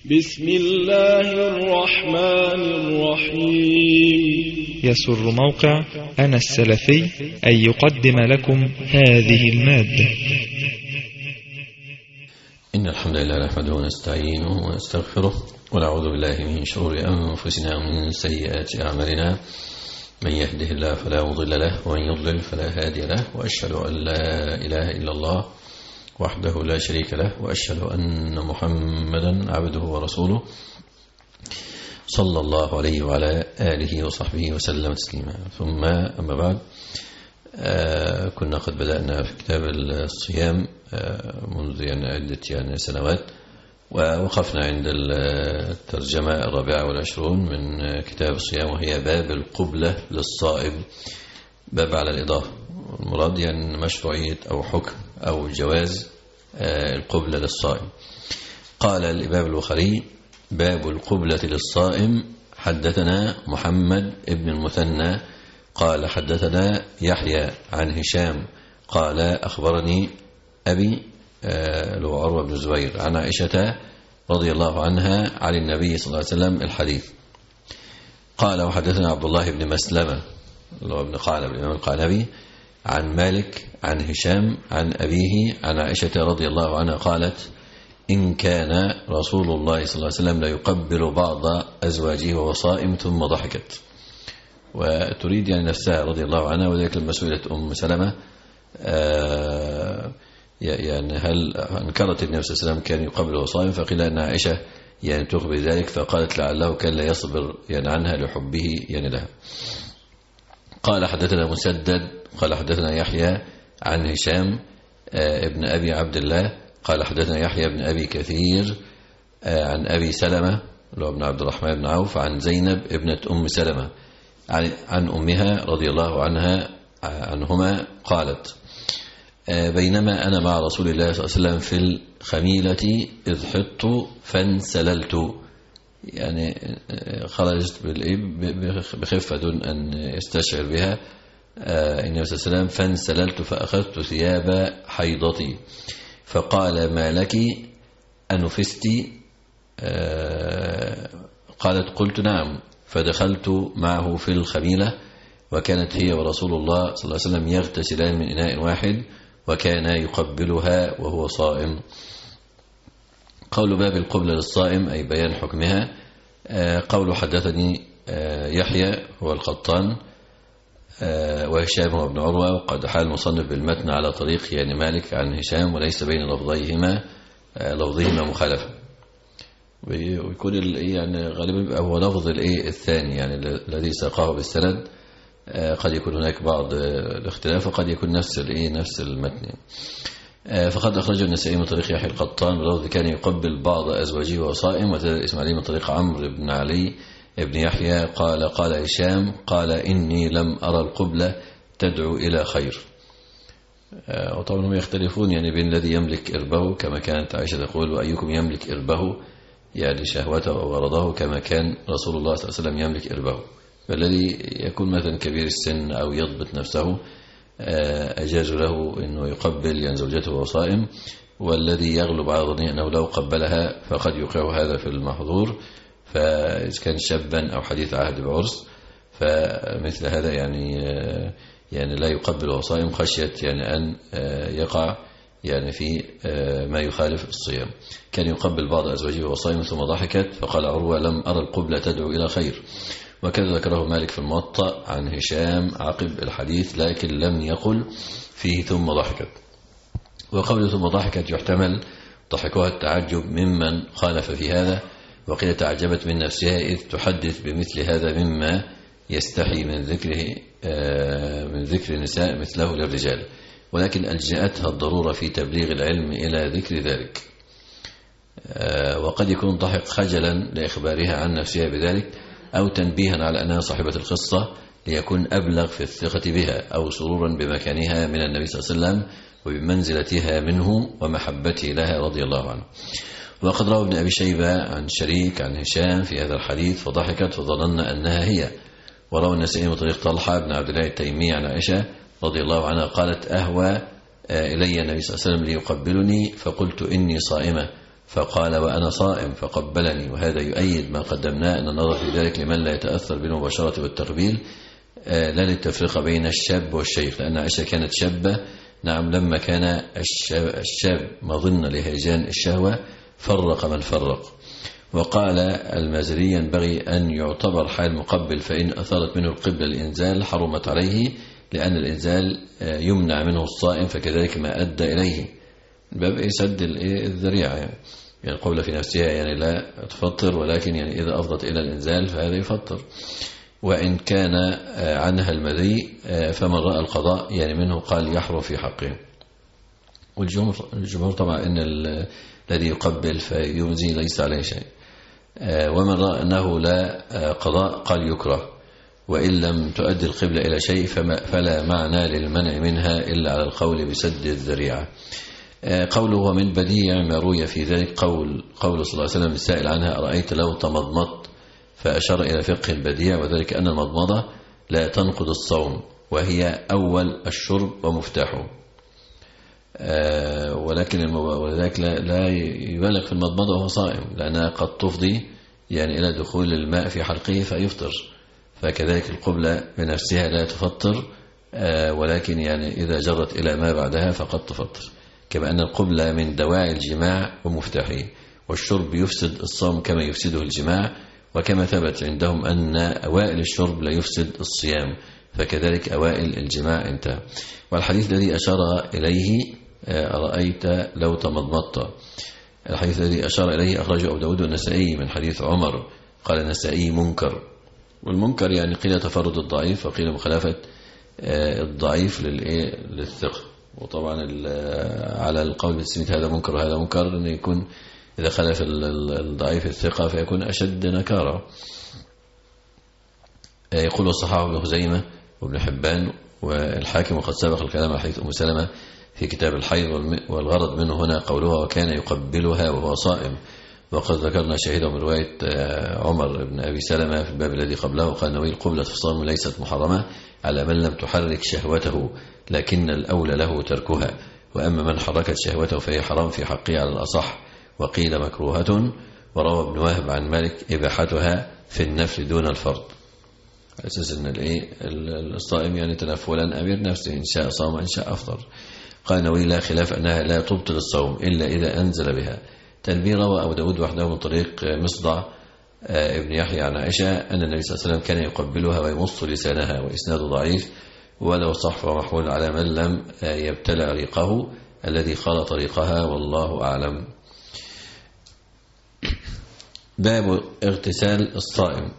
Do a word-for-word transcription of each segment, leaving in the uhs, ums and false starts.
بسم الله الرحمن الرحيم. يسر موقع أنا السلفي أن يقدم لكم هذه المادة. إن الحمد لله نحمده ونستعينه ونستغفره ونعوذ بالله من شرور أنفسنا ومن سيئات أعمالنا. من يهده الله فلا مضل له ومن يضلل فلا هادي له، وأشهد أن لا إله إلا الله وحده لا شريك له، وأشهد أن محمدا عبده ورسوله صلى الله عليه وعلى آله وصحبه وسلم تسليما. ثم أما بعد، آه كنا قد بدأنا في كتاب الصيام آه منذ يعني عدة يعني سنوات، ووقفنا عند الترجمة الرابعة والعشرون من كتاب الصيام، وهي باب القبلة للصائم، باب على الإضافة. المراد يعني مشروعية أو حكم أو جواز القبلة للصائم. قال الإمام البخاري: باب القبلة للصائم. حدثنا محمد ابن المثنى قال حدثنا يحيى عن هشام قال أخبرني أبي له عروة بن الزبير عن عائشة رضي الله عنها عن النبي صلى الله عليه وسلم الحديث. قال: وحدثنا عبد الله بن مسلمة اللي هو ابن قعنب الإمام القعنبي عن مالك عن هشام عن أبيه عن عائشة رضي الله عنها قالت: إن كان رسول الله صلى الله عليه وسلم لا يقبل بعض أزواجه وهو صائم، ثم ضحكت. وتريد يعني نفسها رضي الله عنها، وذلك لما سئلت أم سلمة آه يعني هل انكرت النبي صلى الله عليه وسلم كان يقبل وهو صائم، فقيل أن عائشة يعني تخبر ذلك، فقالت لعله كان لا يصبر يعني عنها لحبه يعني لها. قال: حدثنا مسدد قال حدثنا يحيى عن هشام ابن أبي عبد الله قال حدثنا يحيى بن أبي كثير عن أبي سلمة اللي ابن عبد الرحمن بن عوف عن زينب ابنة أم سلمة عن, عن أمها رضي الله عنها عنهما قالت: بينما أنا مع رسول الله صلى الله عليه وسلم في الخميلة إذ حط فانسللت، يعني خرجت بخفة دون أن يستشعر بها النبي صلى الله عليه وسلم، فانسللت فأخذت ثياب حيضتي فقال: ما لك أنفست؟ قالت: قلت: نعم. فدخلت معه في الخميلة، وكانت هي ورسول الله صلى الله عليه وسلم يغتسلان من إناء واحد، وكان يقبلها وهو صائم. قول باب القبلة للصائم أي بيان حكمها. قول حدثني يحيى هو القطان وهشام هو ابن عروة، وقد حال المصنف بالمتن على طريق يعني مالك عن هشام، وليس بين لفظيهما لفظهما مخالفة، ويكون يعني غالبا هو لفظ الايه الثاني يعني الذي ساقه بالسند. قد يكون هناك بعض الاختلاف، وقد يكون نفس الايه نفس المتن. فقد أخرج النسائي من طريق يحيى القطان بلفظ كان يقبل بعض أزواجه وهو صائم، وزاد الإسماعيلي من طريق عمرو بن علي ابن يحيى قال قال هشام قال: إني لم أرى القبلة تدعو إلى خير. وطبعا هم يختلفون يعني بين الذي يملك إربه كما كانت عائشة تقول: وأيكم يملك إربه يعني شهوته وغرضه كما كان رسول الله صلى الله عليه وسلم يملك إربه. فالذي يكون مثلا كبير السن أو يضبط نفسه أجاز له أنه يقبل يعني زوجته وهو صائم، والذي يغلب على ظنه أنه لو قبلها فقد يوقع هذا في المحظور، فإذا كان شابا أو حديث عهد بعرس فمثل هذا يعني يعني لا يقبل وهو صائم، خشية يعني أن يقع يعني في ما يخالف الصيام. كان يقبل بعض أزواجه وهو صائم ثم ضحكت، فقال عروة: لم أرى القبلة تدعو إلى خير. وكذا ذكره مالك في الموطأ عن هشام عقب الحديث، لكن لم يقل فيه ثم ضحكت. وقوله ثم ضحكت يحتمل ضحكها التعجب ممن خالف في هذا، وقيل تعجبت من نفسها إذ تحدث بمثل هذا مما يستحي من ذكره من ذكر النساء مثله للرجال، ولكن ألجأتها الضرورة في تبليغ العلم إلى ذكر ذلك. وقد يكون ضحك خجلا لإخبارها عن نفسها بذلك، أو تنبيها على أنها صاحبة القصة ليكون أبلغ في الثقة بها، أو سرورا بمكانها من النبي صلى الله عليه وسلم وبمنزلتها منه ومحبته لها رضي الله عنه. وقد روى ابن أبي شيبة عن شريك عن هشام في هذا الحديث فضحكت فظننا أنها هي. وروى النسائي من طريق طلحة بن عبد الله التيمي عن عائشة رضي الله عنها قالت: أهوى إلي النبي صلى الله عليه وسلم ليقبلني فقلت إني صائمة، فقال وأنا صائم فقبلني. وهذا يؤيد ما قدمناه أن النظر في ذلك لمن لا يتأثر بالمباشرة والتقبيل لا للتفرقة بين الشاب والشيخ، لأن عائشة كانت شابة نعم لما كان الشاب مظن لهيجان الشهوة فرق من فرق. وقال المازري ينبغي أن يعتبر حال مقبل، فإن أثارت منه القبلة الإنزال حرمت عليه، لأن الإنزال يمنع منه الصائم، فكذلك ما أدى إليه باب يسد الذريعة يعني. يعني القبلة في نفسها يعني لا تفطر، ولكن يعني إذا أفضت إلى الإنزال فهذا يفطر. وإن كان عنها المذي فمن رأى القضاء يعني منه قال يحرم في حقه. والجمهور طبعا إن الذي يقبل فيمزي ليس عليه شيء. ومن رأى أنه لا قضاء قال يكره، وإن لم تؤدي القبلة إلى شيء فلا معنى للمنع منها إلا على القول بسد الذريعة. قوله ومن بديع ما روي في ذلك قول قول صلى الله عليه وسلم السائل عنها أرأيت لو تمضمضت، فأشار إلى فقه البديع، وذلك أن المضمضة لا تنقض الصوم وهي أول الشرب ومفتاحه. ولكن ولذلك لا يبالغ في المضمضة وهو صائم، لأنها قد تفضي يعني إلى دخول الماء في حلقه فيفطر. فكذلك القبلة بنفسها لا تفطر، ولكن يعني إذا جرت إلى ما بعدها فقد تفطر. كما أن القبلة من دواعي الجماع ومفتاحه، والشرب يفسد الصوم كما يفسده الجماع، وكما ثبت عندهم أن أوائل الشرب لا يفسد الصيام، فكذلك أوائل الجماع انتهى. والحديث الذي أشار إليه أرأيت لو تمضمضت، الحديث الذي أشار إليه أخرجه أبو داود والنسائي من حديث عمر، قال النسائي منكر. والمنكر يعني قيل تفرد الضعيف، وقيل مخالفة الضعيف للثقة. وطبعا على القول بالتسمية هذا منكر وهذا منكر، أن يكون إذا خالف الضعيف الثقة فيكون أشد نكارة. يقول الصحابة ابن خزيمة وابن حبان والحاكم، وقد سبق الكلام على حديث أم سلمة في كتاب الحيض، والغرض منه هنا قولها وكان يقبلها وهو صائم. وقد ذكرنا شاهده من رواية عمر بن أبي سلمة في الباب الذي قبله، قال نوي القبلة في الصوم ليست محرمة على من لم تحرك شهوته، لكن الأولى له تركها، وأما من حركت شهوته فهي حرام في حقه على الأصح، وقيل مكروهة. وروى ابن وهب عن مالك إباحتها في النفل دون الفرض، أساس أن الصائم يعني تنفلا أمير نفسه، إن شاء صام وإن شاء أفطر. قال نووي لا خلاف أنها لا تبطل الصوم إلا إذا أنزل بها. تنبيه روى أبو داود وحده من طريق مصدع ابن يحيى عن عائشة أن النبي صلى الله عليه وسلم كان يقبلها ويمص لسانها، وإسناده ضعيف، ولو صح ومحمول على من لم يبتلع ريقه الذي خلط ريقها، والله أعلم. باب اغتسال الصائم.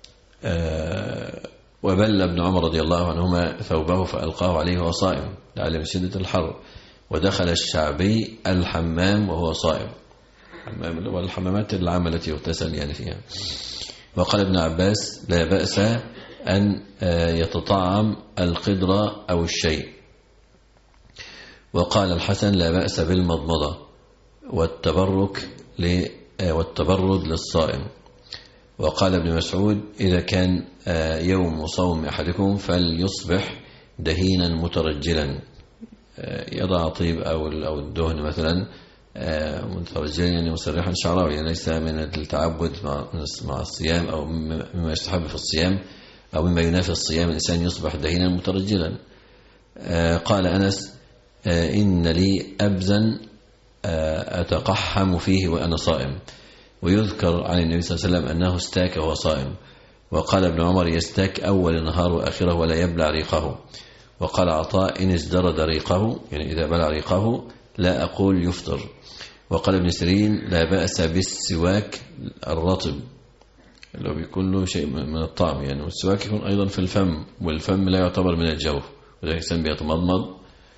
وبل ابن عمر رضي الله عنهما ثوبه فألقاه عليه وهو صائم لعل من شدة الحر، ودخل الشعبي الحمام وهو صائم، والحمامات العامة التي يغتسل يعني فيها. وقال ابن عباس لا بأس أن يتطعم القدرة أو الشيء. وقال الحسن لا بأس بالمضمضة والتبرك والتبرد للصائم. وقال ابن مسعود إذا كان يوم صوم أحدكم فليصبح دهينا مترجلا، يضع طيب أو الدهن مثلا مترجلا يعني مسرحا شعره، يعني ليس من التعبد مع الصيام أو مما يستحب في الصيام أو مما ينافي الصيام الإنسان يصبح دهينا مترجلا. قال أنس إن لي أبزا أتقحم فيه وأنا صائم. ويذكر عن النبي صلى الله عليه وسلم أنه استاك وهو صائم. وقال ابن عمر يستاك أول النهار وآخره ولا يبلع ريقه. وقال عطاء إن ازدرد ريقه يعني إذا بلع ريقه لا أقول يفطر. وقال ابن سيرين لا بأس بالسواك الرطب اللي بيكون له شيء من الطعم يعني، والسواك يكون أيضا في الفم، والفم لا يعتبر من الجوف، وذلك الإنسان بيتمضمض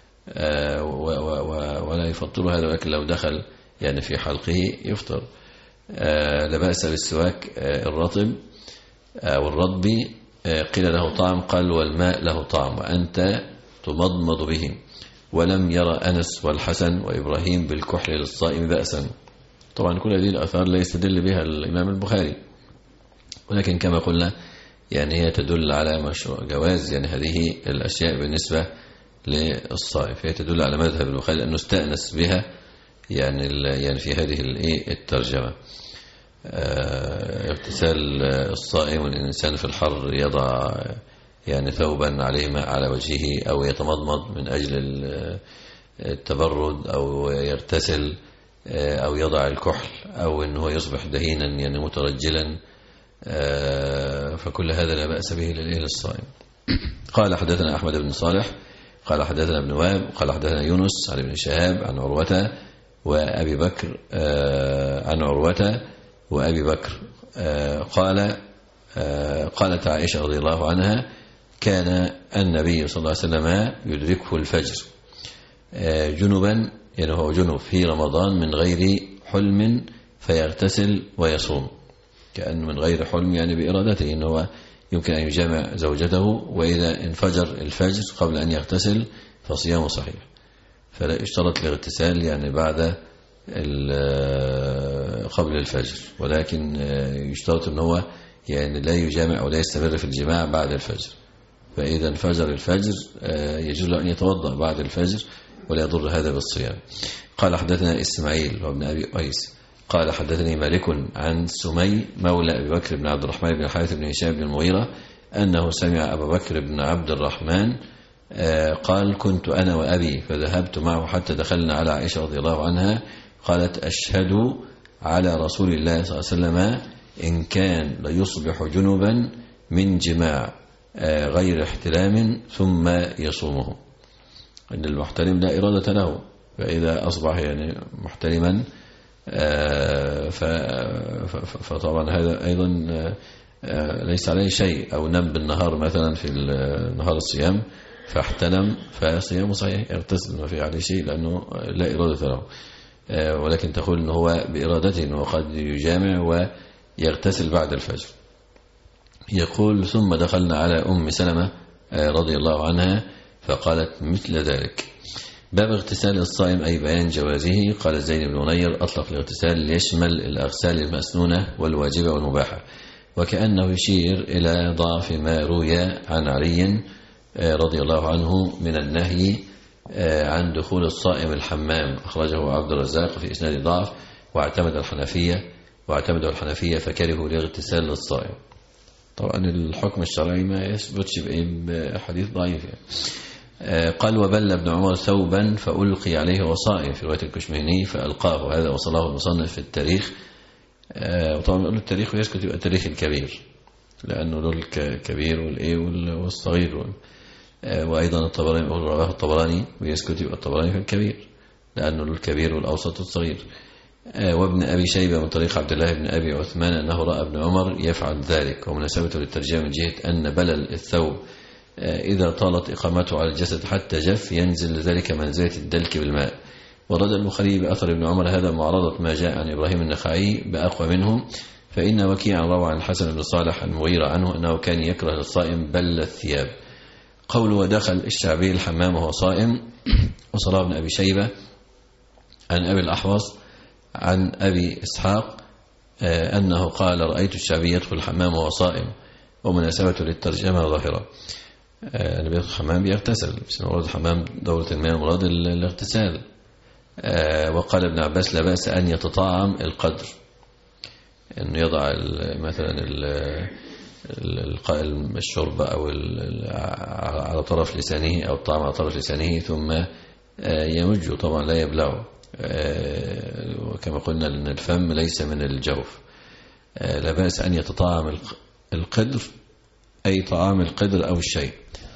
ولا يفطر هذا، ولكن لو دخل يعني في حلقه يفطر. لا بأس بالسواك الرطب أو الرطب، قيل له طعم، قال والماء له طعم وأنت تمضمض به. ولم يرى أنس والحسن وإبراهيم بالكحل للصائم بأسا. طبعا كل هذه الأثار لا يستدل بها الإمام البخاري، ولكن كما قلنا يعني هي تدل على مشروع جواز يعني هذه الأشياء بالنسبة للصائم، فهي تدل على مذهب البخاري أنه استأنس بها يعني يعني في هذه الترجمة. اغتسال الصائم والإنسان في الحر يضع يعني ثوبا عليه ماء على وجهه أو يتمضمض من أجل التبرد أو يغتسل أو يضع الكحل أو أنه يصبح دهينا يعني مترجلا، فكل هذا لا بأس به للصائم. قال حدثنا أحمد بن صالح قال حدثنا ابن وهب قال حدثنا يونس عن ابن شهاب عن عروة وأبي بكر عن عروة وأبي بكر قال قالت عائشة رضي الله عنها كان النبي صلى الله عليه وسلم يدركه الفجر جنبا، يعني هو جنب في رمضان من غير حلم فيغتسل ويصوم، كأن من غير حلم يعني بإرادته أنه يمكن أن يجامع زوجته، وإذا انفجر الفجر قبل أن يغتسل فصيامه صحيح، فلا يشترط الاغتسال يعني بعد قبل الفجر، ولكن يشترط أنه يعني لا يجامع أو لا يستمر في الجماع بعد الفجر. فإذا انفجر الفجر يجوز له أن يتوضأ بعد الفجر ولا يضر هذا بالصيام. قال حدثنا إسماعيل وابن أبي قيس قال حدثني مالك عن سمي مولى أبي بكر بن عبد الرحمن بن الحارث بن هشام بن المغيرة أنه سمع أبا بكر بن عبد الرحمن قال كنت أنا وأبي فذهبت معه حتى دخلنا على عائشة رضي الله عنها قالت أشهد على رسول الله صلى الله عليه وسلم إن كان ليصبح جنبا من جماع غير احتلام ثم يصومه، إن المحتلم لا إرادة له، فإذا أصبح يعني محتلما فطبعا هذا أيضا ليس عليه شيء، أو نم بالنهار مثلا في نهار الصيام فاحتلم فصيامه صحيح يغتسل ما في عليه شيء لأنه لا إرادة له، ولكن تقول أنه هو بإرادته أنه قد يجامع ويغتسل بعد الفجر. يقول ثم دخلنا على أم سلمة رضي الله عنها فقالت مثل ذلك. باب اغتسال الصائم أي بيان جوازه. قال زين بن نير أطلق الاغتسال ليشمل الأغسال المسنونة والواجبة والمباحة، وكأنه يشير إلى ضعف ما روي عن علي رضي الله عنه من النهي عن دخول الصائم الحمام، أخرجه عبد الرزاق في إسناد ضعف، واعتمد الحنفية واعتمد الحنفية فكرهوا الاغتسال للصائم. طبعا الحكم الشرعي ما يثبتش بحديث ضعيف يعني. قال وبل ابن عمر ثوبا فألقي عليه وصائم في رواية الكشمهني فألقاه، هذا وصله المصنف في التاريخ. وطبعا نقول التاريخ ويسكت يبقى التاريخ الكبير لأنه له الكبير والإيه والصغير، وأيضا الطبراني يقول رواه الطبراني ويسكت يبقى الطبراني في الكبير لأنه له الكبير والأوسط والصغير. وابن أبي شيبة من طريق عبد الله بن أبي عثمان أنه رأى ابن عمر يفعل ذلك، ومناسبته للترجمة من جهة أن بلل الثوب إذا طالت إقامته على الجسد حتى جف ينزل ذلك منزلة الدلك بالماء. ورد البخاري بأثر ابن عمر هذا معارضة ما جاء عن إبراهيم النخعي بأقوى منه، فإن وكيعا روى عن الحسن بن صالح المغيرة عنه أنه كان يكره للصائم بل الثياب. قول ودخل الشعبي الحمام وهو صائم. وصلى ابن أبي شيبة عن أبي الأحوص عن أبي إسحاق أنه قال رأيت الشعبي يدخل الحمام وهو صائم، ومناسبته للترجمة ظاهرة. النبي يدخل الحمام بيغتسل، بس مراد الحمام دورة الماء مراد الاغتسال. وقال ابن عباس لا بأس أن يتطعم القدر، أنه يضع مثلا الشرب أو على طرف لسانه أو الطعام على طرف لسانه ثم يمجه، طبعا لا يبلعه، وكما قلنا أن الفم ليس من الجوف. لا بأس أن يتطعم القدر أي طعام القدر أو الشيء.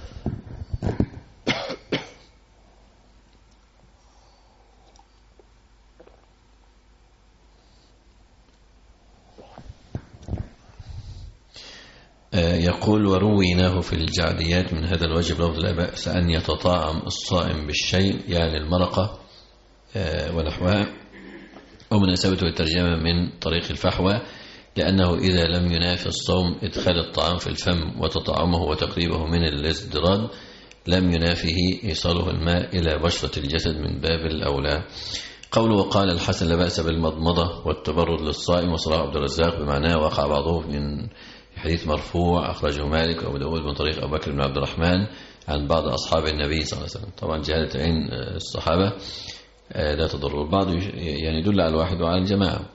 يقول ورويناه في الجعديات من هذا الوجب لفظ لا بأس أن يتطعم الصائم بالشيء يعني المرقة ونحوها، ومناسبته الترجمة من طريق الفحوى لأنه إذا لم ينافي الصوم إدخال الطعام في الفم وتطعمه وتقريبه من الازدراد لم ينافيه إيصاله الماء إلى بشرة الجسد من باب الأولى. قوله وقال الحسن لا بأس بالمضمضة والتبرد للصائم، وصلاه عبد الرزاق بمعناه وقع بعضه من حديث مرفوع أخرجه مالك وأبو داود من طريق أبو بكر بن عبد الرحمن عن بعض أصحاب النبي صلى الله عليه وسلم. طبعا جهالة عين الصحابة لا تضر. البعض يعني يدل على الواحد وعلى الجماعة،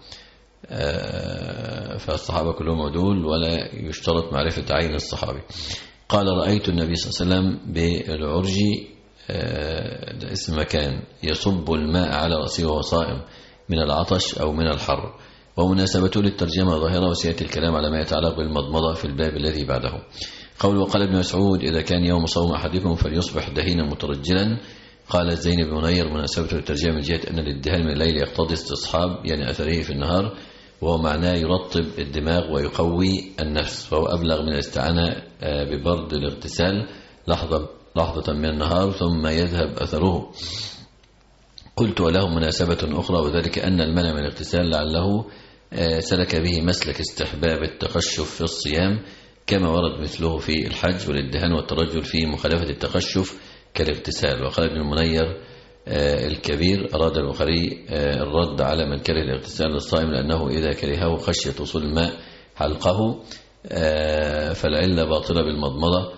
فالصحابة كلهم عدول ولا يشترط معرفة عين الصحابي. قال رأيت النبي صلى الله عليه وسلم بالعرج، ده اسم مكان، يصب الماء على رأسه وهو صائم من العطش أو من الحر. ومناسبته للترجمة ظاهرة، وسيأتي الكلام على ما يتعلق بالمضمضة في الباب الذي بعده. قول وقال ابن مسعود إذا كان يوم صوم أحدكم فليصبح دهينا مترجلا. قال زينب بن منير مناسبته للترجمة من جهة أن الادهان من الليل يقتضي استصحاب يعني أثره في النهار، وهو معناه يرطب الدماغ ويقوي النفس، فهو أبلغ من الاستعانة ببرد الاغتسال لحظة لحظة من النهار ثم يذهب أثره. قلت وله مناسبة أخرى، وذلك أن المنع من الاغتسال لعله سلك به مسلك استحباب التقشف في الصيام كما ورد مثله في الحج، والادهان والترجل في مخالفة التقشف كالاغتسال. وقال ابن المنير الكبير أراد البخاري الرد على من كره الاغتسال للصائم لأنه إذا كرهه خشية وصول الماء حلقه، فالعلة باطلة بالمضمضة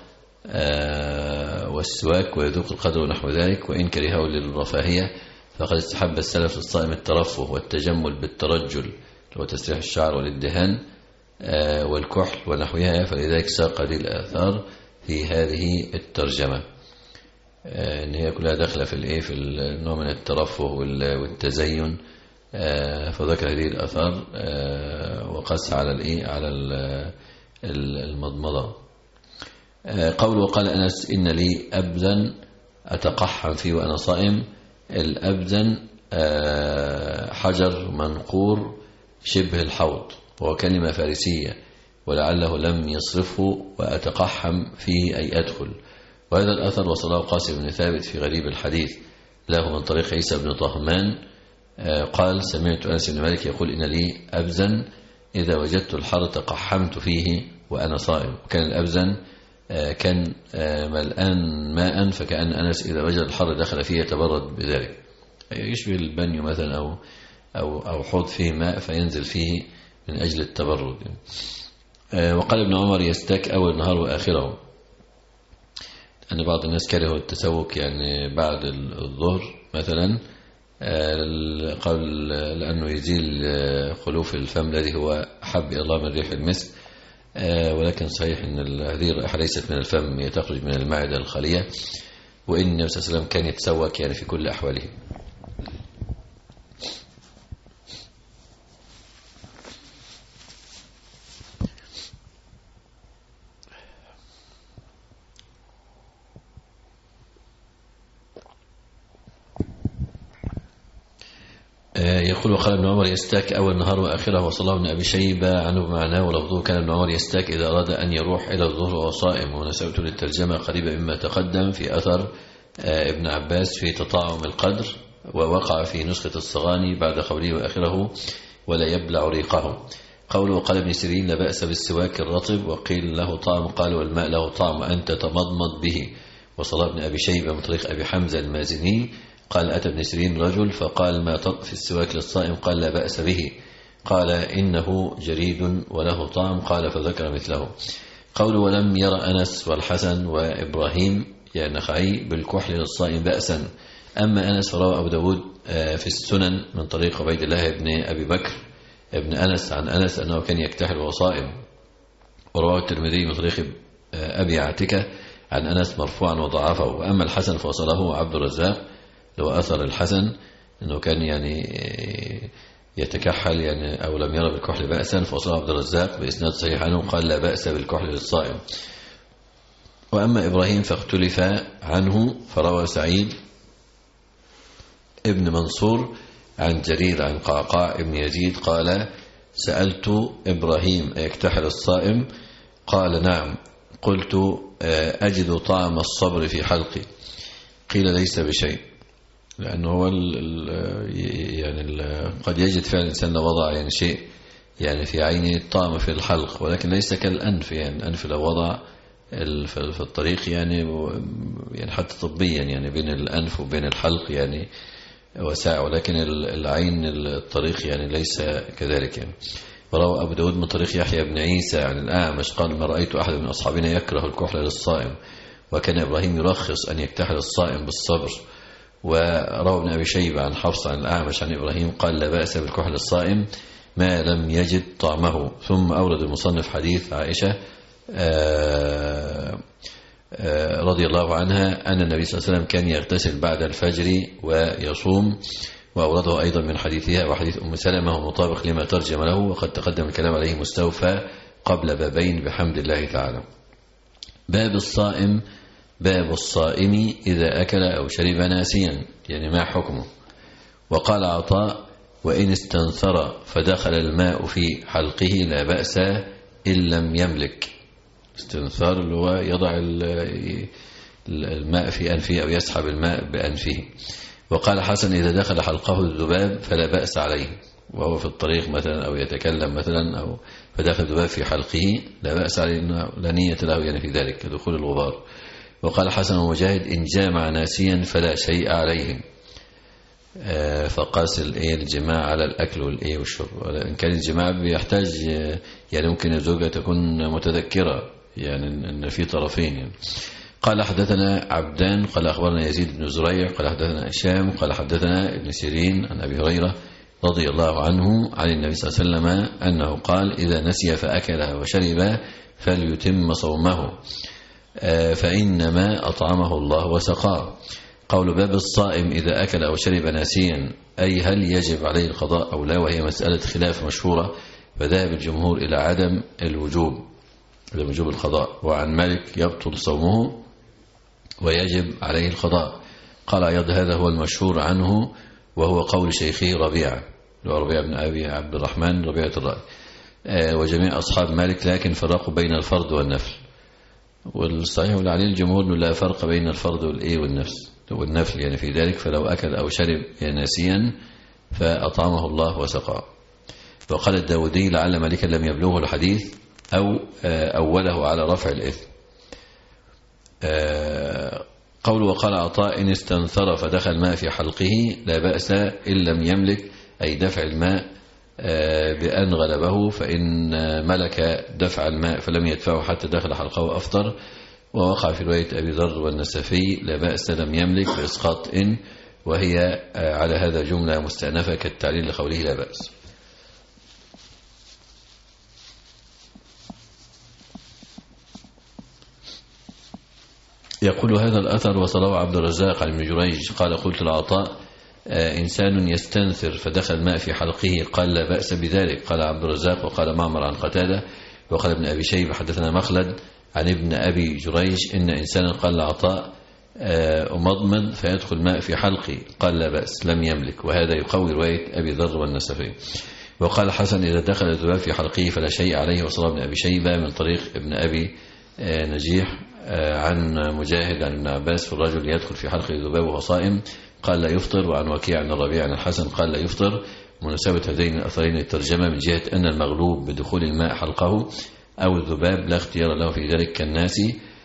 والسواك ويذوق القدر ونحو ذلك. وإن كرهه للرفاهية فقد استحب السلف الصائم الترفه والتجمل بالترجل وتسريح الشعر والادهان والكحل ونحوها، فلذلك ساق هذه الآثار في هذه الترجمة ان هي كلها داخله في الايه في النوع من الترفه والتزين، فذكر هذه الاثار وقاس على الايه على المضمضه. قول وقال انس ان لي ابدا اتقحم فيه وانا صائم. الابدن حجر منقور شبه الحوض، وهو كلمه فارسيه ولعله لم يصرفه، واتقحم فيه اي ادخل. وهذا الأثر وصله قاسم بن ثابت في غريب الحديث له من طريق عيسى بن طهمان قال سمعت أنس بن مالك يقول إن لي أبزن إذا وجدت الحر تقحمت فيه وأنا صائم. وكان الأبزن كان ملآن ماء، فكأن أنس إذا وجد الحر دخل فيه يتبرد بذلك، يشبه البنيو مثلا أو أو أو حوض فيه ماء فينزل فيه من أجل التبرد. وقال ابن عمر يستاك أول النهار وآخره، أن بعض الناس كرهوا التسوك يعني بعد الظهر مثلا، قال لأنه يزيل خلوف الفم الذي هو حب إلى الله من ريح المسك، ولكن صحيح أن هذه الرائحة ليست من الفم، هي تخرج من المعدة الخالية، وإن النبي صلى الله عليه وسلم كان يتسوك يعني في كل أحواله. يقول وقال ابن عمر يستاك أول النهار وآخره، وصلاه ابن أبي شيبة عنه بمعناه ولفظه كان ابن عمر يستاك إذا أراد أن يروح إلى الظهر وهو صائم. ونسبته للترجمة قريبة مما تقدم في أثر ابن عباس في تطاعم القدر، ووقع في نسخة الصغاني بعد قوله وآخره ولا يبلع ريقه. قوله وقال ابن سيرين لا بأس بالسواك الرطب، وقيل له طعم، قال والماء له طعم أنت تمضمض به. وصلاه ابن أبي شيبة من طريق أبي حمزة المازني قال أتى ابن سيرين رجل فقال ما تطف في السواك للصائم؟ قال لا بأس به. قال إنه جريد وله طعم، قال فذكر مثله. قول ولم يرى أنس والحسن وإبراهيم يعني النخعي بالكحل للصائم بأسا. أما أنس فروى أبو داود في السنن من طريق عبيد الله بن أبي بكر ابن أنس عن أنس أنه كان يكتحل وهو صائم. ورواه الترمذي من طريق أبي عتكة عن أنس مرفوعا وضعفه. وأما الحسن فوصله عبد الرزاق لو أثر الحسن أنه كان يعني يتكحل يعني أو لم يرى بالكحل بأسا، فوصله عبد الرزاق بإسناد صحيح عنه قال لا بأس بالكحل للصائم. وأما إبراهيم فاختلف عنه، فروى سعيد ابن منصور عن جرير عن قعقاع ابن يزيد قال سألت إبراهيم أيكتحل الصائم؟ قال نعم. قلت أجد طعم الصبر في حلقي؟ قيل ليس بشيء، لأنه هو ال ال يعني ال قد يجد فعلا الإنسان لو وضع يعني شيء يعني في عينه طعم في الحلق، ولكن ليس كالأنف، يعني الأنف لو وضع في الطريق يعني يعني حتى طبيا يعني بين الأنف وبين الحلق يعني وساع، ولكن العين الطريق يعني ليس كذلك يعني. وروى أبو داود من طريق يحيى بن عيسى عن الأعمش قال ما رأيت أحد من أصحابنا يكره الكحل للصائم، وكان إبراهيم يرخص أن يكتحل الصائم بالصبر. وروى ابن أبي شيبة عن حفص عن الأعمش عن إبراهيم قال لا بأس بالكحل الصائم ما لم يجد طعمه. ثم أورد المصنف حديث عائشة آآ آآ رضي الله عنها أن النبي صلى الله عليه وسلم كان يغتسل بعد الفجر ويصوم، وأورده أيضا من حديثها وحديث أم سلمة ومطابق لما ترجم له، وقد تقدم الكلام عليه مستوفى قبل بابين بحمد الله تعالى. باب الصائم. باب الصائم إذا أكل أو شرب ناسيا، يعني ما حكمه. وقال عطاء وإن استنثر فدخل الماء في حلقه لا بأس إن لم يملك. استنثار اللي هو يضع الماء في أنفه أو يسحب الماء بأنفه. وقال حسن إذا دخل حلقه الذباب فلا بأس عليه، وهو في الطريق مثلا أو يتكلم مثلا أو فدخل الذباب في حلقه لا بأس عليه، لا نية له يعني في ذلك دخول الغبار. وقال حسن ومجاهد إن جامع ناسيا فلا شيء عليهم، فقاس الجماع على الأكل والإيه والشرب. إن كان الجماع بيحتاج يعني ممكن الزوجة تكون متذكرة، يعني أن في طرفين يعني. قال حدثنا عبدان قال أخبرنا يزيد بن زريع قال حدثنا هشام قال حدثنا ابن سيرين عن أبي هريرة رضي الله عنه عن النبي صلى الله عليه وسلم أنه قال إذا نسي فأكل وشرب فليتم صومه فإنما أطعمه الله وسقاه. قول باب الصائم إذا أكل أو شرب ناسيا أي هل يجب عليه القضاء أو لا، وهي مسألة خلاف مشهورة، فذهب الجمهور إلى عدم الوجوب إلى وجوب القضاء، وعن مالك يبطل صومه ويجب عليه القضاء. قال عياض هذا هو المشهور عنه وهو قول شيخه ربيعة ربيعة بن أبي عبد الرحمن ربيعة الرأي وجميع أصحاب مالك، لكن فرقوا بين الفرض والنفل. والصحيح عليه الجمهور أنه لا فرق بين الفرض والإيه والنفس والنفل يعني في ذلك، فلو أكل أو شرب ناسيا فأطعمه الله وسقاه. وقال الداودي لعل مالكا لم يبلغه الحديث أو أوله على رفع الإثم. قول وقال عطاء إن استنثر فدخل الماء في حلقه لا بأس إن لم يملك، أي دفع الماء بأن غلبه، فإن ملك دفع الماء فلم يدفعه حتى دخل حلقه أفطر. ووقع في رواية أبي ذر والنسفي لا بأس لم يملك بإسقاط إن، وهي على هذا جملة مستأنفة كالتعليل لقوله لا بأس. يقول هذا الأثر وصلاه عبد الرزاق عن ابن جريج قال قلت العطاء إنسان يستنثر فدخل الماء في حلقه قال لا بأس بذلك. قال عبد الرزاق وقال معمر عن قتادة وقال ابن أبي شيبة حدثنا مخلد عن ابن أبي جريج إن إنسانا قال لعطاء أمضمض فيدخل الماء في حلقي قال لا بأس لم يملك، وهذا يقوي رواية أبي ذر والنسفي. وقال حسن إذا دخل الذباب في حلقه فلا شيء عليه، وصلى ابن أبي شيبة من طريق ابن أبي نجيح عن مجاهد عن ابن عباس في الرجل يدخل في حلق الذباب وهو صائم قال لا يفطر، وعن وكيع عن الربيع عن الحسن قال لا يفطر. مناسبة هذين الأثرين الترجمة من جهة أن المغلوب بدخول الماء حلقه أو الذباب لا اختيار له في ذلك كالناس،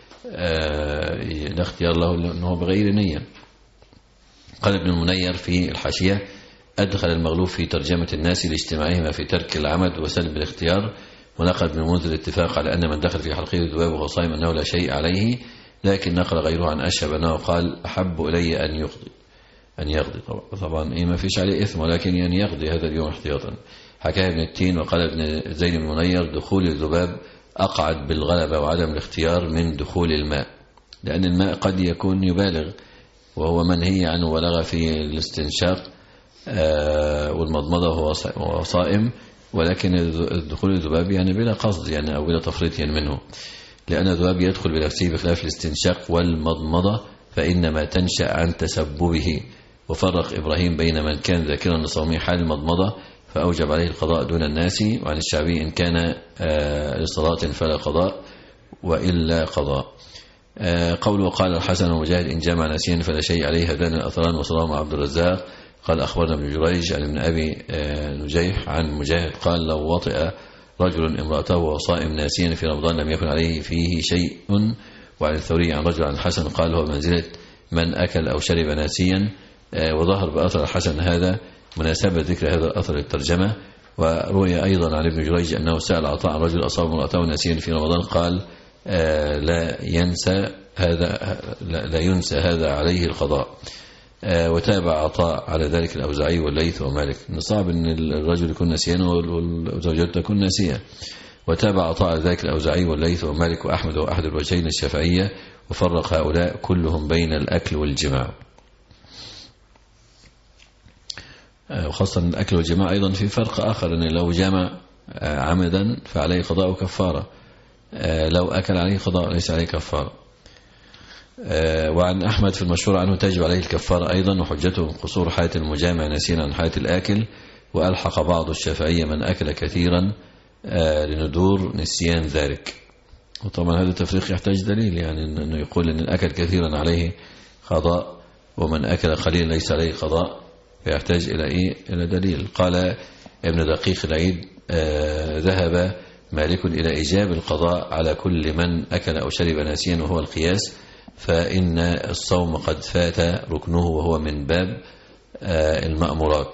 لا اختيار له أنه بغير نية. قال ابن المنير في الحاشية أدخل المغلوب في ترجمة الناس لاجتماعهما في ترك العمد وسلب الاختيار، ونقل ابن المنذر الاتفاق على أن من دخل في حلقه الذباب وهو صائم أنه لا شيء عليه، لكن نقل غيره عن أشهب أنه قال أحب إلي أن يقضي أن يقضي طبعا إيه ما فيش عليه إثم، ولكن يعني يقضي هذا اليوم احتياطا. حكاه ابن التين وقال ابن زين بن منير دخول الذباب أقعد بالغلبة وعدم الاختيار من دخول الماء، لأن الماء قد يكون يبالغ وهو منهي عنه ولغى في الاستنشاق والمضمضة وهو صائم، ولكن الدخول الذباب يعني بلا قصد يعني أو بلا تفريط يعني منه، لأن الذباب يدخل بنفسه بخلاف الاستنشاق والمضمضة فإنما تنشأ عن تسببه. وفرق إبراهيم بين من كان ذاكرا لصومه حال المضمضة فأوجب عليه القضاء دون الناس، وعن الشعبي إن كان لصلاة فلا قضاء وإلا قضاء. قول وقال الحسن ومجاهد إن جامع ناسيا فلا شيء عليه، هذان الأثران وصلاهم عبد الرزاق قال أخبرنا ابن جريج عن ابن أبي نجيح عن مجاهد قال لو وطئ رجل امرأته وهو صائم ناسيا في رمضان لم يكن عليه فيه شيء. وعن الثوري عن رجل عن الحسن قال هو منزلة من أكل أو شرب ناسيا. وظهر بأثر الحسن هذا مناسبة ذكر هذا الأثر الترجمة. وروي أيضا عن ابن جريج أنه سأل عطاء عن رجل أصاب امرأته ناسيا في رمضان قال لا ينسى هذا لا ينسى هذا عليه القضاء. وتابع عطاء على ذلك الأوزاعي والليث ومالك. صعب أن الرجل يكون نسيان وزوجته تكون ناسية. وتابع عطاء على ذلك الأوزاعي والليث ومالك وأحمد وأحد الوجهين الشافعية، وفرق هؤلاء كلهم بين الأكل والجماع. وخاصة الأكل والجماع أيضا في فرق آخر، أن لو جمع عمدا فعليه قضاء وكفارة، لو أكل عليه قضاء ليس عليه كفارة. وعن أحمد في المشهور عنه تجب عليه الكفارة أيضا، وحجته قصور حياة المجامع ناسيا عن حياة الآكل. وألحق بعض الشافعية من أكل كثيرا لندور نسيان ذلك. وطبعا هذا التفريق يحتاج دليل، يعني أنه يقول أن الأكل كثيرا عليه قضاء ومن أكل قليلا ليس عليه قضاء، فيحتاج إلى إيه؟ إلى دليل. قال ابن دقيق العيد آه ذهب مالك إلى إيجاب القضاء على كل من أكل أو شرب ناسيا، وهو القياس، فإن الصوم قد فات ركنه وهو من باب آه المأمورات.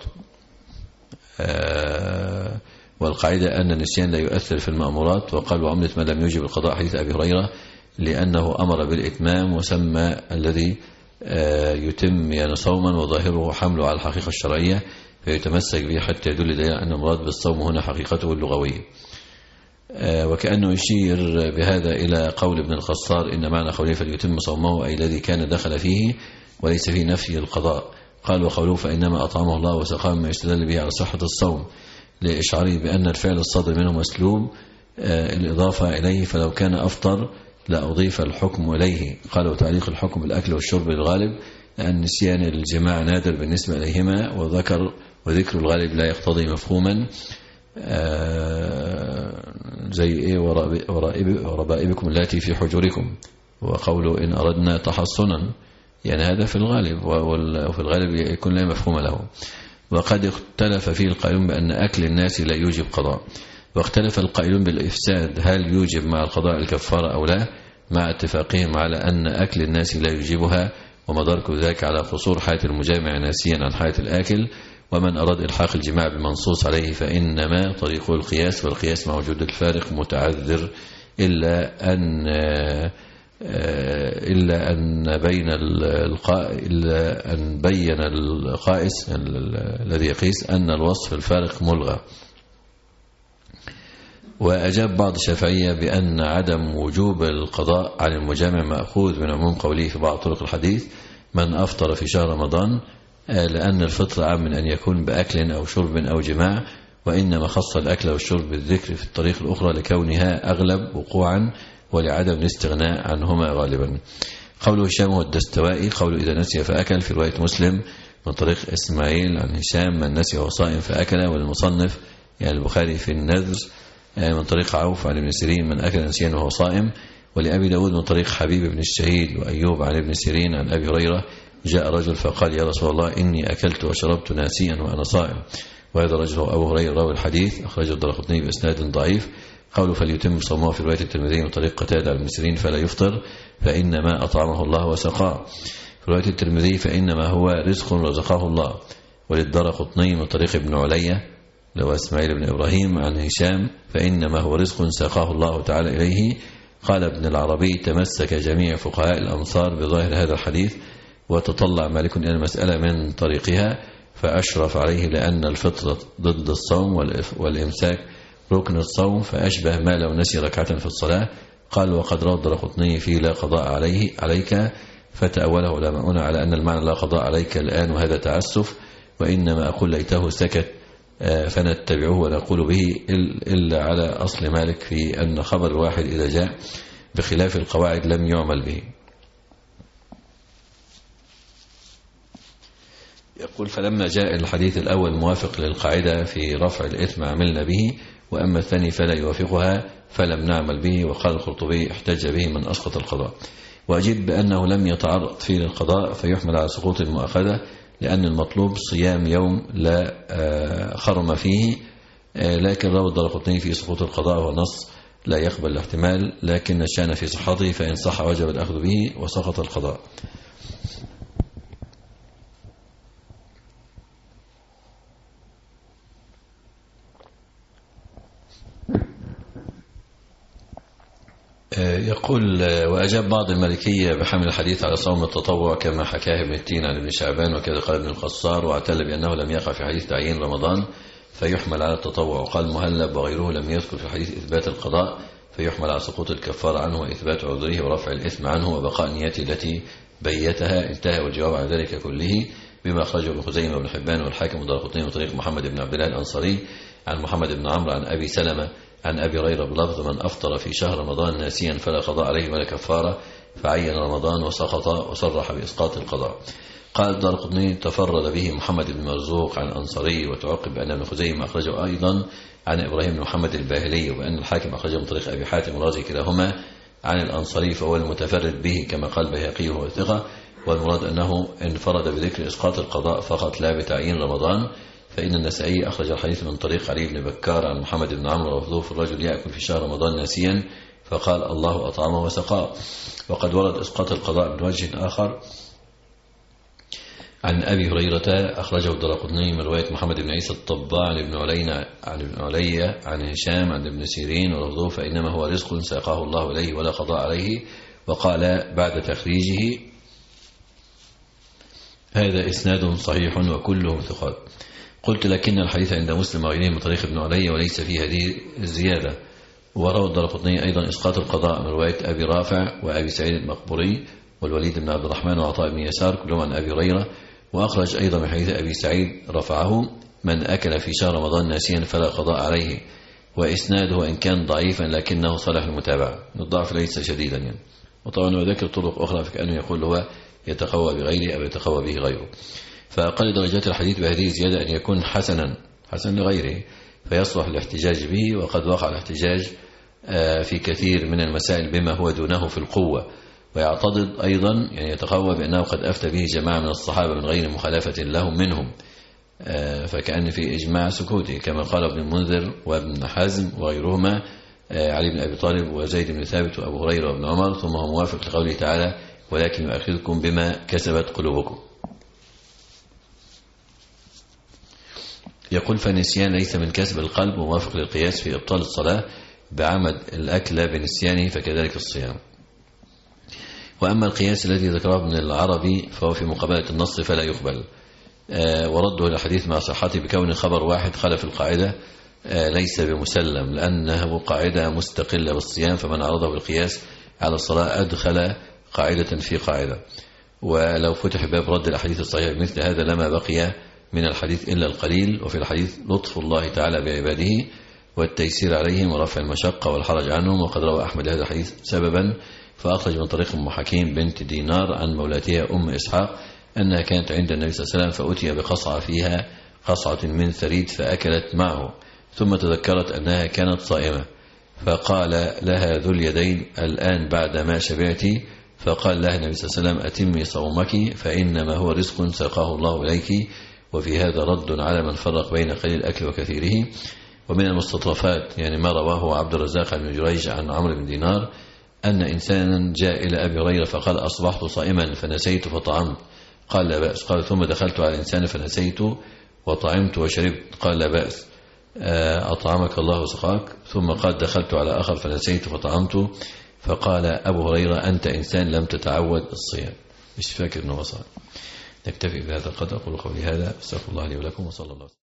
آه والقاعدة أن النسيان لا يؤثر في المأمورات. وقال وعملة من لم يجب القضاء حديث أبي هريرة، لأنه أمر بالإتمام وسمى الذي يتم يعني صوما وظاهره حمله على الحقيقة الشرعية، فيتمسك به حتى يدل دليل أن المراد بالصوم هنا حقيقته اللغوية. وكأنه يشير بهذا إلى قول ابن الخصار إن معنى قوله فليتم صومه أي الذي كان دخل فيه وليس فيه نفي القضاء. قال وقوله فإنما أطعمه الله وسقاه ما يستدل به على صحة الصوم، لإشعاره بأن الفعل الصادر منه مسلوب الإضافة إليه، فلو كان أفطر لا أضيف الحكم إليه. قال وتعليق الحكم بالأكل والشرب للغالب، لأن نسيان الجماع نادر بالنسبة إليهما، وذكر وذكر الغالب لا يقتضي مفهوما زي إيه وربائبكم التي في حجوركم، وقوله إن أردنا تحصنا، يعني هذا في الغالب، وفي الغالب يكون لا مفهوم له. وقد اختلف فيه القائلون بأن أكل الناس لا يوجب قضاء، واختلف القائلون بالإفساد هل يوجب مع القضاء الكفارة أو لا، مع اتفاقهم على أن أكل الناس لا يوجبها، ومدارك ذلك على قصور حياة المجامع ناسيا عن حياة الآكل. ومن أراد إلحاق الجماع بمنصوص عليه فإنما طريقه القياس، والقياس مع وجود الفارق متعذر، إلا أن إلا أن بين القائل إلا أن بين القائس الذي يقيس أن الوصف الفارق ملغى. وأجاب بعض الشافعية بأن عدم وجوب القضاء عن المجامع مأخوذ من عموم قوله في بعض طرق الحديث من أفطر في شهر رمضان، لأن الفطر عام من أن يكون بأكل أو شرب أو جماع، وإنما خص الأكل والشرب بالذكر في الطريق الأخرى لكونها أغلب وقوعا ولعدم الاستغناء عنهما غالبا. قوله هشام والدستوائي قوله إذا نسي فأكل في رواية مسلم من طريق إسماعيل عن هشام من نسي وهو صائم فأكل، والمصنف يعني البخاري في النذر من طريق عوف عن ابن سيرين من أكل نسيان وهو صائم، ولأبي داود من طريق حبيب بن الشهيد وأيوب عن ابن سيرين عن أبي هريرة جاء رجل فقال يا رسول الله إني أكلت وشربت ناسيا وأنا صائم. وهذا الرجل هو أبو هريرة راوي الحديث، أخرجه الدارقطني بإسناد ضعيف. قوله فليتم صومه في رواية الترمذي من طريق قتادة عن ابن سيرين فلا يفطر فإنما أطعمه الله وسقاه، في رواية الترمذي فإنما هو رزق رزقه الله. وللدارقطني من طريق ابن علية لو اسماعيل بن إبراهيم عن هشام فإنما هو رزق ساقاه الله تعالى إليه. قال ابن العربي تمسك جميع فقهاء الأمصار بظاهر هذا الحديث، وتطلع مالك إلى المسألة من طريقها فأشرف عليه، لأن الفطرة ضد الصوم والإمساك ركن الصوم، فأشبه ما لو نسي ركعة في الصلاة. قال وقد روى الدارقطني في لا قضاء عليه عليك، فتأوله علماؤنا على أن المعنى لا قضاء عليك الآن، وهذا تعسف، وإنما أقول ليته سكت فنتبعه ونقول به، إلا على أصل مالك في أن خبر الواحد إذا جاء بخلاف القواعد لم يعمل به. يقول فلما جاء الحديث الأول موافق للقاعدة في رفع الإثم عملنا به، وأما الثاني فلا يوافقها فلم نعمل به. وقال القرطبي احتج به من أسقط القضاء. وأجد بأنه لم يتعرض فيه للقضاء فيحمل على سقوط المؤاخذة، لأن المطلوب صيام يوم لا خرم فيه، لكن روى الدارقطني في سقوط القضاء ونص لا يقبل الاحتمال، لكن الشأن في صحته، فإن صح وجب الأخذ به وسقط القضاء. يقول وأجاب بعض المالكية بحمل الحديث على صوم التطوع كما حكاه ابن التين عن ابن شعبان وكذا قال ابن القصار، واعتل بأنه لم يقع في حديث تعيين رمضان فيحمل على التطوع. وقال مهلب وغيره لم يذكر في الحديث إثبات القضاء فيحمل على سقوط الكفارة عنه وإثبات عذره ورفع الإثم عنه وبقاء نيته التي بيتها. انتهى والجواب عن ذلك كله بما أخرجه ابن خزيمة وابن حبان والحاكم والدارقطني من طريق محمد بن عبد الله الأنصاري عن محمد بن عمرو عن أبي سلمة عن أبي هريرة بلفظ من أفطر في شهر رمضان ناسيا فلا قضاء عليه ولا كفارة، فعين رمضان وسقط وصرح بإسقاط القضاء. قال الدارقطني تفرد به محمد بن مرزوق عن الأنصاري، وتعقب بأن ابن خزيمة أخرجه أيضا عن إبراهيم بن محمد الباهلي، وأن الحاكم أخرجه من طريق أبي حاتم الرازي كلاهما عن الأنصاري فهو المتفرد به كما قال بهقي وهو ثقة. والمراد أنه انفرد بذكر إسقاط القضاء فقط لا بتعيين رمضان، فإن النسائي أخرج الحديث من طريق علي بن بكار عن محمد بن عمرو وفضوه في الرجل يأكل في شهر رمضان ناسيا فقال الله أطعمه وسقاه. وقد ورد إسقاط القضاء من وجه آخر عن أبي هريرة أخرجه الدارقطني من رواية محمد بن عيسى الطباع عن ابن علينا عن ابن علي عن هشام عن ابن سيرين ولفظه فإنما هو رزق ساقاه الله إليه ولا قضاء عليه. وقال بعد تخريجه هذا إسناد صحيح وكلهم ثقات. قلت لكن الحديث عند مسلم وغيره من طريق ابن علي وليس فيه هذه الزيادة. وروى الدارقطني أيضا إسقاط القضاء من رواية أبي رافع وأبي سعيد المقبوري والوليد بن عبد الرحمن وعطاء بن يسار كلهم عن أبي هريرة. وأخرج أيضا من حديث أبي سعيد رفعه من أكل في شهر رمضان ناسيا فلا قضاء عليه، وإسناده إن كان ضعيفا لكنه صالح المتابعة، الضعف ليس شديدا يعني. وطبعا وذكر طرق أخرى فكأنه يقول هو يتقوى بغيره أو يتقوى به غيره. فأقل درجات الحديث بهذه الزيادة أن يكون حسنا حسن لغيره فيصلح الاحتجاج به. وقد وقع الاحتجاج في كثير من المسائل بما هو دونه في القوة، ويعتضد أيضا يعني يتقوى بأنه قد أفتى به جماعة من الصحابة من غير مخالفة لهم منهم، فكأن في إجماع سكوتي كما قال ابن المنذر وابن حزم وغيرهما علي بن أبي طالب وزيد بن ثابت وأبو هريرة وابن عمر. ثم هو موافق لقوله تعالى ولكن يؤاخذكم بما كسبت قلوبكم. يقول فالنسيان ليس من كسب القلب، وموافق للقياس في إبطال الصلاة بعمد الأكل بنسيانه فكذلك الصيام. وأما القياس الذي ذكره ابن العربي فهو في مقابلة النص فلا يقبل، آه ورده الحديث مع صحته بكون خبر واحد خلف القاعدة آه ليس بمسلم، لأنه قاعدة مستقلة بالصيام، فمن عرضه بالقياس على الصلاة أدخل قاعدة في قاعدة. ولو فتح باب رد الأحاديث الصحيحة مثل هذا لما بقي من الحديث إلا القليل. وفي الحديث لطف الله تعالى بعباده والتيسير عليهم ورفع المشقة والحرج عنهم. وقد روى أحمد هذا الحديث سببا فأخرج من طريق أم حكيم بنت دينار عن مولاتها أم إسحاق أنها كانت عند النبي صلى الله عليه وسلم فأتي بقصعة فيها قصعة من ثريد فأكلت معه، ثم تذكرت أنها كانت صائمة فقال لها ذو اليدين الآن بعد ما شبعت؟ فقال لها النبي صلى الله عليه وسلم أتمي صومك فإنما هو رزق ساقاه الله إليك. وفي هذا رد على من فرق بين قليل الأكل وكثيره. ومن المستطرفات يعني ما رواه عبد الرزاق بن جريج عن عمرو بن دينار أن إنسانا جاء إلى أبي هريرة فقال أصبحت صائما فنسيت فطعمت، قال لا بأس. قال ثم دخلت على إنسان فنسيت وطعمت وشربت، قال لا بأس أطعمك الله وسقاك. ثم قال دخلت على آخر فنسيت فطعمت، فقال أبو هريرة أنت إنسان لم تتعود الصيام. مش فاكر أنه وصل. نكتفي بهذا القدر. أقول قولي هذا، استغفر الله لي ولكم، وصلى الله عليه وسلم.